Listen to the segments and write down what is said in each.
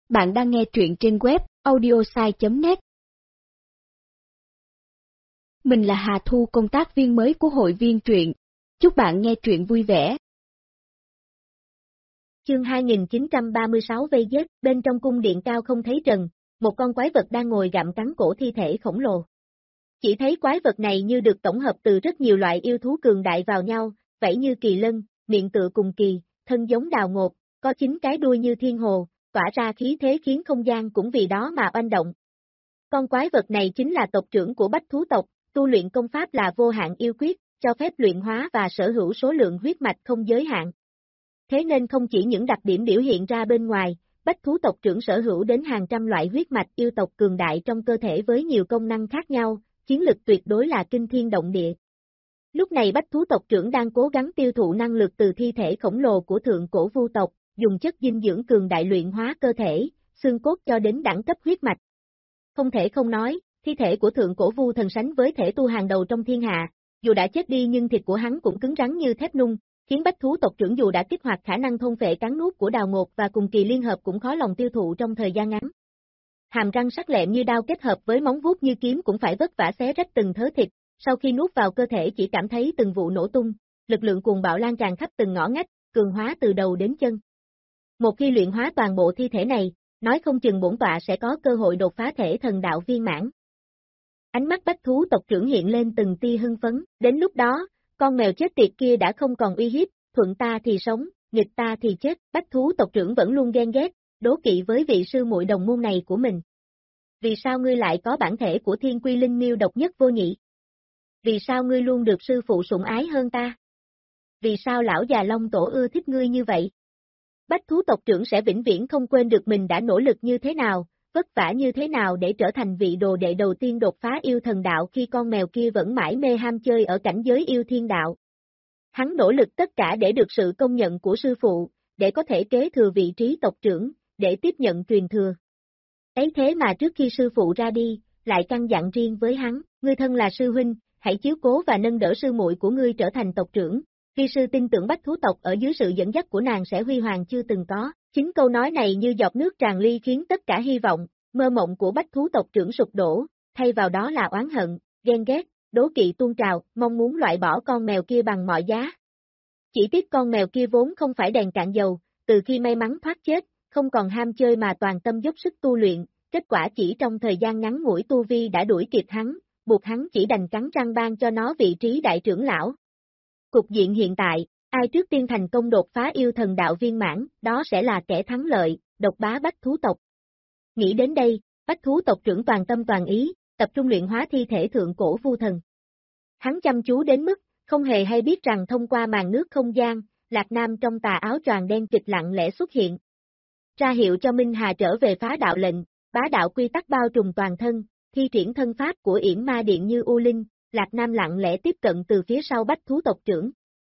Bạn đang nghe truyện trên web audiosai.net. Mình là Hà Thu, công tác viên mới của hội viên truyện. Chúc bạn nghe truyện vui vẻ. Chương 2936 vây giết, bên trong cung điện cao không thấy trần, một con quái vật đang ngồi gặm cắn cổ thi thể khổng lồ. Chỉ thấy quái vật này như được tổng hợp từ rất nhiều loại yêu thú cường đại vào nhau, vảy như kỳ lân, miệng tựa cùng kỳ, thân giống đào ngột, có 9 cái đuôi như thiên hồ, tỏa ra khí thế khiến không gian cũng vì đó mà oanh động. Con quái vật này chính là tộc trưởng của Bách thú tộc, tu luyện công pháp là vô hạn yêu quyết, cho phép luyện hóa và sở hữu số lượng huyết mạch không giới hạn. Thế nên không chỉ những đặc điểm biểu hiện ra bên ngoài, Bách thú tộc trưởng sở hữu đến hàng trăm loại huyết mạch yêu tộc cường đại trong cơ thể với nhiều công năng khác nhau, chiến lực tuyệt đối là kinh thiên động địa. Lúc này Bách thú tộc trưởng đang cố gắng tiêu thụ năng lực từ thi thể khổng lồ của thượng cổ vu tộc, dùng chất dinh dưỡng cường đại luyện hóa cơ thể, xương cốt cho đến đẳng cấp huyết mạch. Không thể không nói, thi thể của thượng cổ vu thần sánh với thể tu hàng đầu trong thiên hạ, dù đã chết đi nhưng thịt của hắn cũng cứng rắn như thép nung, khiến Bách thú tộc trưởng dù đã kích hoạt khả năng thôn phệ cắn nuốt của đào ngột và cùng kỳ liên hợp cũng khó lòng tiêu thụ trong thời gian ngắn. Hàm răng sắc lẹm như đao kết hợp với móng vuốt như kiếm cũng phải vất vả xé rách từng thớ thịt, sau khi nuốt vào cơ thể chỉ cảm thấy từng vụ nổ tung, lực lượng cuồng bạo lan tràn khắp từng ngõ ngách, cường hóa từ đầu đến chân. Một khi luyện hóa toàn bộ thi thể này, nói không chừng bổn tọa sẽ có cơ hội đột phá thể thần đạo viên mãn. Ánh mắt Bách thú tộc trưởng hiện lên từng tia hưng phấn, đến lúc đó, con mèo chết tiệt kia đã không còn uy hiếp, thuận ta thì sống, nghịch ta thì chết, Bách thú tộc trưởng vẫn luôn ghen ghét, đố kỵ với vị sư muội đồng môn này của mình. Vì sao ngươi lại có bản thể của thiên quy linh miêu độc nhất vô nhị? Vì sao ngươi luôn được sư phụ sủng ái hơn ta? Vì sao lão già Long Tổ ưa thích ngươi như vậy? Bách thú tộc trưởng sẽ vĩnh viễn không quên được mình đã nỗ lực như thế nào, vất vả như thế nào để trở thành vị đồ đệ đầu tiên đột phá yêu thần đạo khi con mèo kia vẫn mãi mê ham chơi ở cảnh giới yêu thiên đạo. Hắn nỗ lực tất cả để được sự công nhận của sư phụ, để có thể kế thừa vị trí tộc trưởng, để tiếp nhận truyền thừa. Ấy thế mà trước khi sư phụ ra đi, lại căn dặn riêng với hắn, ngươi thân là sư huynh, hãy chiếu cố và nâng đỡ sư muội của ngươi trở thành tộc trưởng. Vi sư tin tưởng Bách thú tộc ở dưới sự dẫn dắt của nàng sẽ huy hoàng chưa từng có. Chính câu nói này như giọt nước tràn ly khiến tất cả hy vọng, mơ mộng của Bách thú tộc trưởng sụp đổ, thay vào đó là oán hận, ghen ghét, đố kỵ tuôn trào, mong muốn loại bỏ con mèo kia bằng mọi giá. Chỉ tiếc con mèo kia vốn không phải đèn cạn dầu, từ khi may mắn thoát chết, không còn ham chơi mà toàn tâm dốc sức tu luyện, kết quả chỉ trong thời gian ngắn ngủi tu vi đã đuổi kịp hắn, buộc hắn chỉ đành cắn răng ban cho nó vị trí đại trưởng lão. Cục diện hiện tại, ai trước tiên thành công đột phá yêu thần đạo viên mãn, đó sẽ là kẻ thắng lợi, độc bá Bách thú tộc. Nghĩ đến đây, Bách thú tộc trưởng toàn tâm toàn ý, tập trung luyện hóa thi thể thượng cổ vu thần. Hắn chăm chú đến mức, không hề hay biết rằng thông qua màn nước không gian, Lạc Nam trong tà áo choàng đen kịch lặng lẽ xuất hiện. Ra hiệu cho Minh Hà trở về phá đạo lệnh, bá đạo quy tắc bao trùm toàn thân, thi triển thân pháp của yểm ma điện như U Linh. Lạc Nam lặng lẽ tiếp cận từ phía sau Bách thú tộc trưởng.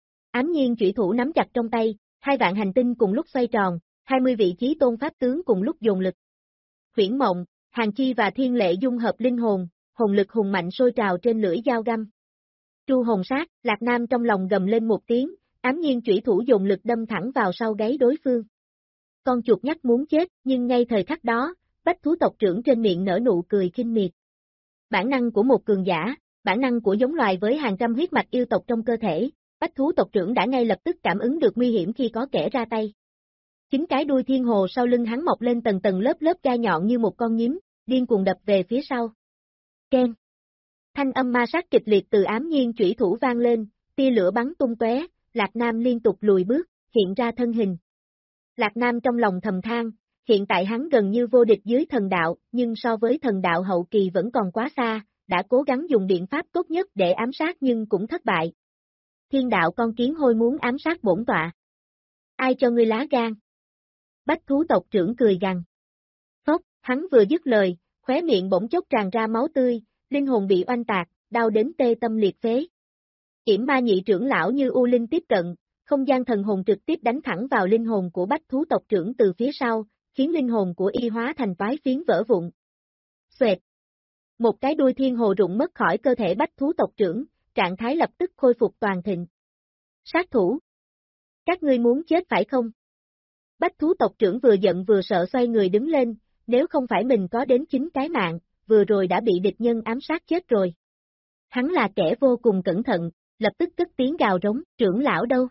Ám nhiên chủy thủ nắm chặt trong tay, 2 vạn hành tinh cùng lúc xoay tròn, 20 vị trí tôn pháp tướng cùng lúc dồn lực. Huyễn Mộng, Hàn Chi và Thiên Lệ dung hợp linh hồn, hồn lực hùng mạnh sôi trào trên lưỡi dao găm. Tru hồn sát, Lạc Nam trong lòng gầm lên một tiếng, ám nhiên chủy thủ dồn lực đâm thẳng vào sau gáy đối phương. Con chuột nhắt muốn chết, nhưng ngay thời khắc đó, Bách thú tộc trưởng trên miệng nở nụ cười khinh miệt. Bản năng của một cường giả, bản năng của giống loài với hàng trăm huyết mạch yêu tộc trong cơ thể, Bách thú tộc trưởng đã ngay lập tức cảm ứng được nguy hiểm khi có kẻ ra tay. 9 cái đuôi thiên hồ sau lưng hắn mọc lên tầng tầng lớp lớp gai nhọn như một con nhím, điên cuồng đập về phía sau. Keng. Thanh âm ma sát kịch liệt từ ám nhiên chủy thủ vang lên, tia lửa bắn tung tóe, Lạc Nam liên tục lùi bước, hiện ra thân hình. Lạc Nam trong lòng thầm than, hiện tại hắn gần như vô địch dưới thần đạo, nhưng so với thần đạo hậu kỳ vẫn còn quá xa. Đã cố gắng dùng biện pháp tốt nhất để ám sát nhưng cũng thất bại. Thiên đạo con kiến hôi muốn ám sát bổn tọa. Ai cho ngươi lá gan? Bách thú tộc trưởng cười gằn. Phốc, hắn vừa dứt lời, khóe miệng bỗng chốc tràn ra máu tươi, linh hồn bị oanh tạc, đau đến tê tâm liệt phế. Yểm ma nhị trưởng lão như U Linh tiếp cận, không gian thần hồn trực tiếp đánh thẳng vào linh hồn của Bách thú tộc trưởng từ phía sau, khiến linh hồn của y hóa thành toái phiến vỡ vụn. Xoẹt. Một cái đuôi thiên hồ rụng mất khỏi cơ thể Bách thú tộc trưởng, trạng thái lập tức khôi phục toàn thịnh. Sát thủ! Các ngươi muốn chết phải không? Bách thú tộc trưởng vừa giận vừa sợ xoay người đứng lên, nếu không phải mình có đến 9 cái mạng, vừa rồi đã bị địch nhân ám sát chết rồi. Hắn là kẻ vô cùng cẩn thận, lập tức cất tiếng gào rống, trưởng lão đâu?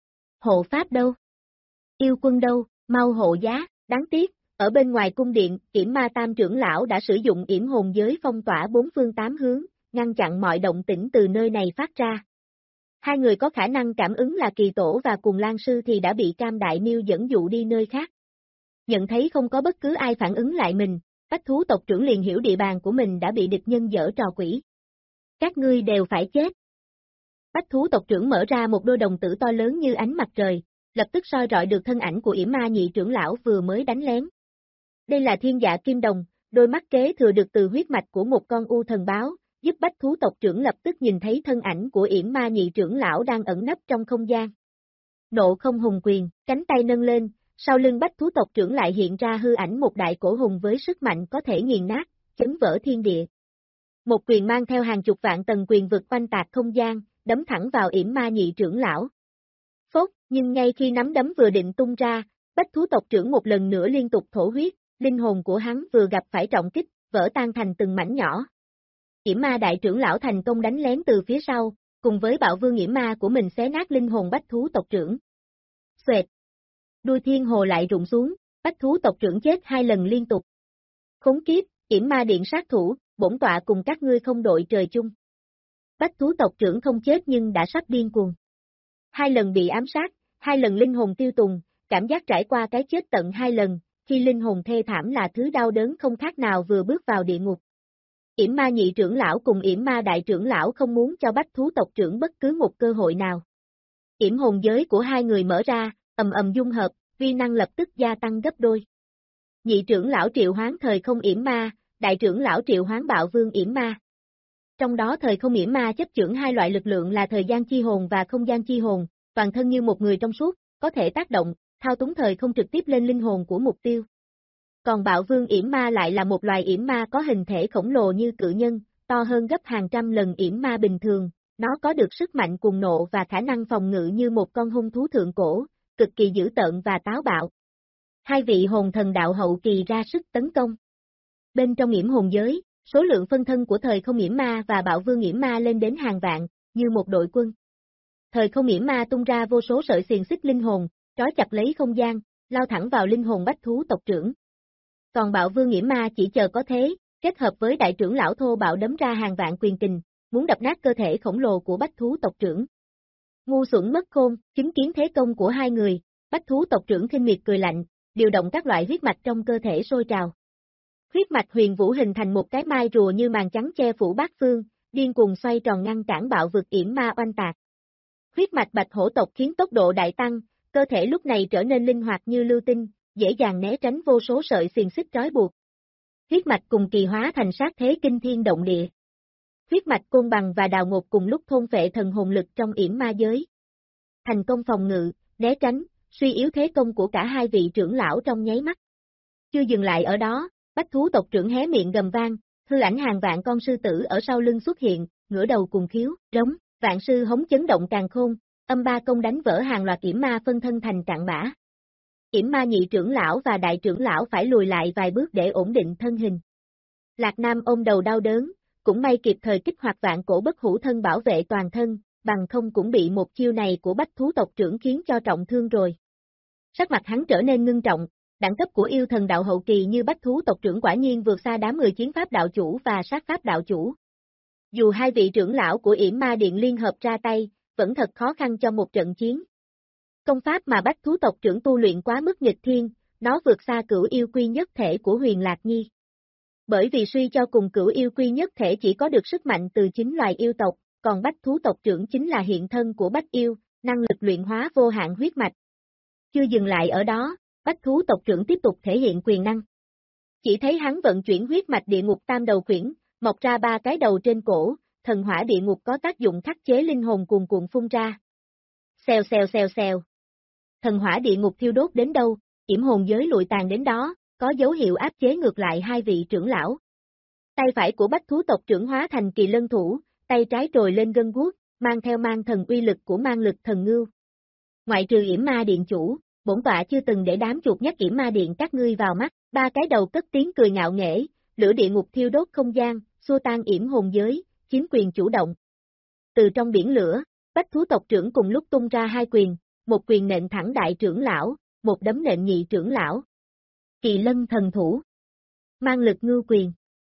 Hộ pháp đâu? Yêu quân đâu, mau hộ giá, đáng tiếc, ở bên ngoài cung điện, Yểm Ma Tam trưởng lão đã sử dụng yểm hồn giới phong tỏa bốn phương tám hướng, ngăn chặn mọi động tĩnh từ nơi này phát ra. Hai người có khả năng cảm ứng là Kỳ Tổ và Cùng Lan Sư thì đã bị Cam Đại Miêu dẫn dụ đi nơi khác. Nhận thấy không có bất cứ ai phản ứng lại mình, Bách thú tộc trưởng liền hiểu địa bàn của mình đã bị địch nhân giở trò quỷ. Các ngươi đều phải chết. Bách thú tộc trưởng mở ra một đôi đồng tử to lớn như ánh mặt trời, lập tức soi rọi được thân ảnh của Yểm Ma nhị trưởng lão vừa mới đánh lén. Đây là thiên dạ kim đồng, đôi mắt kế thừa được từ huyết mạch của một con u thần báo, giúp Bách thú tộc trưởng lập tức nhìn thấy thân ảnh của Yểm Ma nhị trưởng lão đang ẩn nấp trong không gian. Nộ không hùng quyền, cánh tay nâng lên, sau lưng Bách thú tộc trưởng lại hiện ra hư ảnh một đại cổ hùng với sức mạnh có thể nghiền nát, chấn vỡ thiên địa. Một quyền mang theo hàng chục vạn tầng quyền vực oanh tạc không gian, đấm thẳng vào Yểm Ma nhị trưởng lão. Phốt, nhưng ngay khi nắm đấm vừa định tung ra, Bách thú tộc trưởng một lần nữa liên tục thổ huyết, linh hồn của hắn vừa gặp phải trọng kích, vỡ tan thành từng mảnh nhỏ. Yểm Ma đại trưởng lão thành công đánh lén từ phía sau, cùng với bạo vương Yểm Ma của mình xé nát linh hồn Bách thú tộc trưởng. Xoẹt! Đuôi thiên hồ lại rụng xuống, Bách thú tộc trưởng chết 2 lần liên tục. Khốn kiếp, Yểm Ma điện sát thủ, bổn tọa cùng các ngươi không đội trời chung. Bách thú tộc trưởng không chết nhưng đã sắp điên cuồng. 2 lần bị ám sát, 2 lần linh hồn tiêu tùng, cảm giác trải qua cái chết tận 2 lần, khi linh hồn thê thảm là thứ đau đớn không khác nào vừa bước vào địa ngục. Yểm Ma nhị trưởng lão cùng Yểm Ma đại trưởng lão không muốn cho Bách thú tộc trưởng bất cứ một cơ hội nào. Yểm hồn giới của hai người mở ra, ầm ầm dung hợp, vi năng lập tức gia tăng gấp đôi. Nhị trưởng lão triệu hoán thời không Yểm Ma, đại trưởng lão triệu hoán bạo vương Yểm Ma. Trong đó thời không Yểm Ma chấp chưởng hai loại lực lượng là thời gian chi hồn và không gian chi hồn, toàn thân như một người trong suốt, có thể tác động, thao túng thời không trực tiếp lên linh hồn của mục tiêu. Còn bạo vương Yểm Ma lại là một loài Yểm Ma có hình thể khổng lồ như cự nhân, to hơn gấp hàng trăm lần Yểm Ma bình thường, nó có được sức mạnh cuồng nộ và khả năng phòng ngự như một con hung thú thượng cổ, cực kỳ dữ tợn và táo bạo. Hai vị hồn thần đạo hậu kỳ ra sức tấn công. Bên trong yểm hồn giới, số lượng phân thân của thời không Yểm Ma và bạo vương Yểm Ma lên đến hàng vạn, như một đội quân. Thời không Yểm Ma tung ra vô số sợi xiềng xích linh hồn, trói chặt lấy không gian, lao thẳng vào linh hồn Bách thú tộc trưởng. Còn bạo vương Yểm Ma chỉ chờ có thế, kết hợp với đại trưởng lão thô bạo đấm ra hàng vạn quyền kình, muốn đập nát cơ thể khổng lồ của Bách thú tộc trưởng. Ngu xuẩn mất khôn, chứng kiến thế công của hai người, Bách thú tộc trưởng khinh miệt cười lạnh, điều động các loại huyết mạch trong cơ thể sôi trào. Huyết mạch huyền vũ hình thành một cái mai rùa như màn trắng che phủ bát phương, điên cuồng xoay tròn ngăn cản bạo vực Yểm Ma oanh tạc. Huyết mạch bạch hổ tộc khiến tốc độ đại tăng, cơ thể lúc này trở nên linh hoạt như lưu tinh, dễ dàng né tránh vô số sợi xiềng xích trói buộc. Huyết mạch cùng kỳ hóa thành sát thế kinh thiên động địa. Huyết mạch côn bằng và đào ngột cùng lúc thôn phệ thần hồn lực trong Yểm Ma giới. Thành công phòng ngự, né tránh, suy yếu thế công của cả hai vị trưởng lão trong nháy mắt. Chưa dừng lại ở đó, Bách thú tộc trưởng hé miệng gầm vang, hư ảnh hàng vạn con sư tử ở sau lưng xuất hiện, ngửa đầu cùng khiếu, rống, vạn sư hống chấn động càn khôn, âm ba công đánh vỡ hàng loạt Yểm Ma phân thân thành cạn bã. Yểm Ma nhị trưởng lão và đại trưởng lão phải lùi lại vài bước để ổn định thân hình. Lạc Nam ôm đầu đau đớn, cũng may kịp thời kích hoạt vạn cổ bất hủ thân bảo vệ toàn thân, bằng không cũng bị một chiêu này của Bách thú tộc trưởng khiến cho trọng thương rồi. Sắc mặt hắn trở nên ngưng trọng, đẳng cấp của yêu thần đạo hậu kỳ như Bách thú tộc trưởng quả nhiên vượt xa đám người chiến pháp đạo chủ và sát pháp đạo chủ. Dù hai vị trưởng lão của Yểm Ma Điện liên hợp ra tay, vẫn thật khó khăn cho một trận chiến. Công pháp mà Bách thú tộc trưởng tu luyện quá mức nghịch thiên, nó vượt xa cửu yêu quy nhất thể của Huyền Lạc Nhi. Bởi vì suy cho cùng cửu yêu quy nhất thể chỉ có được sức mạnh từ chính loài yêu tộc, còn Bách thú tộc trưởng chính là hiện thân của Bách yêu, năng lực luyện hóa vô hạn huyết mạch. Chưa dừng lại ở đó, Bách thú tộc trưởng tiếp tục thể hiện quyền năng. Chỉ thấy hắn vận chuyển huyết mạch địa ngục tam đầu khuyển, mọc ra 3 cái đầu trên cổ, thần hỏa địa ngục có tác dụng khắc chế linh hồn cuồn cuộn phun ra. Xèo xèo xèo xèo. Thần hỏa địa ngục thiêu đốt đến đâu, yểm hồn giới lụi tàn đến đó, có dấu hiệu áp chế ngược lại hai vị trưởng lão. Tay phải của Bách thú tộc trưởng hóa thành kỳ lân thủ, tay trái trồi lên gân guốc, mang theo mang thần uy lực của mang lực thần ngưu. Ngoại trừ Yểm Ma điện chủ, bổn tọa chưa từng để đám chuột nhắt Yểm Ma Điện các ngươi vào mắt. Ba cái đầu cất tiếng cười ngạo nghễ, lửa địa ngục thiêu đốt không gian, xua tan yểm hồn giới, chiếm quyền chủ động. Từ trong biển lửa, Bách thú tộc trưởng cùng lúc tung ra hai quyền, một quyền nện thẳng đại trưởng lão, một đấm nện nhị trưởng lão. Kỳ lân thần thủ. Mang lực ngưu quyền.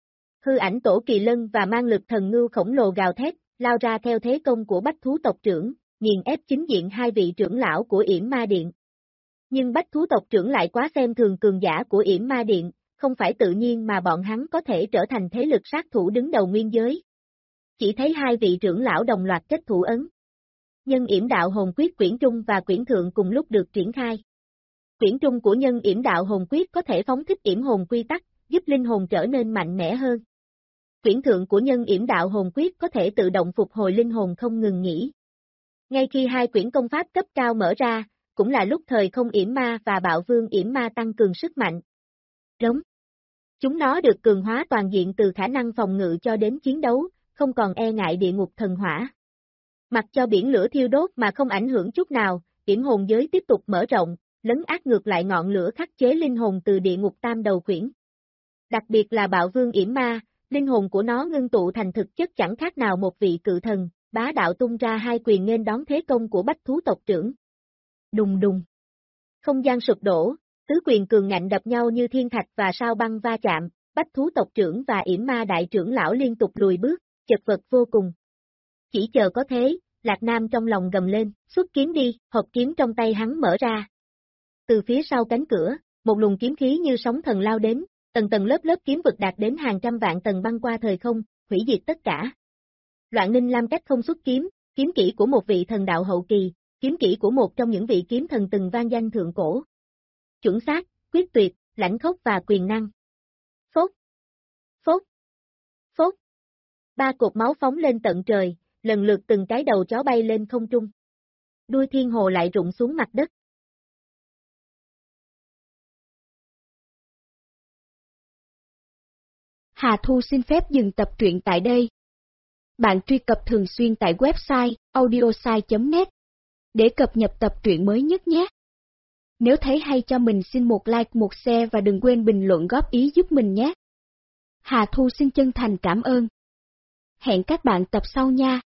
Hư ảnh tổ kỳ lân và mang lực thần ngưu khổng lồ gào thét, lao ra theo thế công của Bách thú tộc trưởng, nghiền ép chính diện hai vị trưởng lão của Yểm Ma Điện. Nhưng Bách thú tộc trưởng lại quá xem thường cường giả của Yểm Ma Điện, không phải tự nhiên mà bọn hắn có thể trở thành thế lực sát thủ đứng đầu nguyên giới. Chỉ thấy hai vị trưởng lão đồng loạt kết thủ ấn. Nhân yểm đạo hồn quyết quyển trung và quyển thượng cùng lúc được triển khai. Quyển trung của nhân yểm đạo hồn quyết có thể phóng thích yểm hồn quy tắc, giúp linh hồn trở nên mạnh mẽ hơn. Quyển thượng của nhân yểm đạo hồn quyết có thể tự động phục hồi linh hồn không ngừng nghỉ. Ngay khi hai quyển công pháp cấp cao mở ra, cũng là lúc thời không yểm ma và bạo vương yểm ma tăng cường sức mạnh. Rống. Chúng nó được cường hóa toàn diện từ khả năng phòng ngự cho đến chiến đấu, không còn e ngại địa ngục thần hỏa. Mặc cho biển lửa thiêu đốt mà không ảnh hưởng chút nào, yểm hồn giới tiếp tục mở rộng, lấn át ngược lại ngọn lửa khắc chế linh hồn từ địa ngục tam đầu quyển. Đặc biệt là bạo vương yểm ma, linh hồn của nó ngưng tụ thành thực chất chẳng khác nào một vị cự thần, bá đạo tung ra hai quyền nghênh đón thế công của Bách thú tộc trưởng. Đùng đùng. Không gian sụp đổ, tứ quyền cường ngạnh đập nhau như thiên thạch và sao băng va chạm, Bách thú tộc trưởng và yểm ma đại trưởng lão liên tục lùi bước, chật vật vô cùng. Chỉ chờ có thế, Lạc Nam trong lòng gầm lên, xuất kiếm đi, hộp kiếm trong tay hắn mở ra. Từ phía sau cánh cửa, một luồng kiếm khí như sóng thần lao đến, tầng tầng lớp lớp kiếm vực đạt đến hàng trăm vạn tầng băng qua thời không, hủy diệt tất cả. Loạn Ninh Lam cách không xuất kiếm, kiếm kỹ của một vị thần đạo hậu kỳ, kiếm kỹ của một trong những vị kiếm thần từng vang danh thượng cổ. Chuẩn xác, quyết tuyệt, lãnh khốc và quyền năng. Phốt, phốt, phốt. Ba cột máu phóng lên tận trời, lần lượt từng cái đầu chó bay lên không trung. Đuôi thiên hồ lại rụng xuống mặt đất. Hà Thu xin phép dừng tập truyện tại đây. Bạn truy cập thường xuyên tại website audiosai.net để cập nhật tập truyện mới nhất nhé. Nếu thấy hay cho mình xin một like, một share và đừng quên bình luận góp ý giúp mình nhé. Hà Thu xin chân thành cảm ơn. Hẹn các bạn tập sau nha.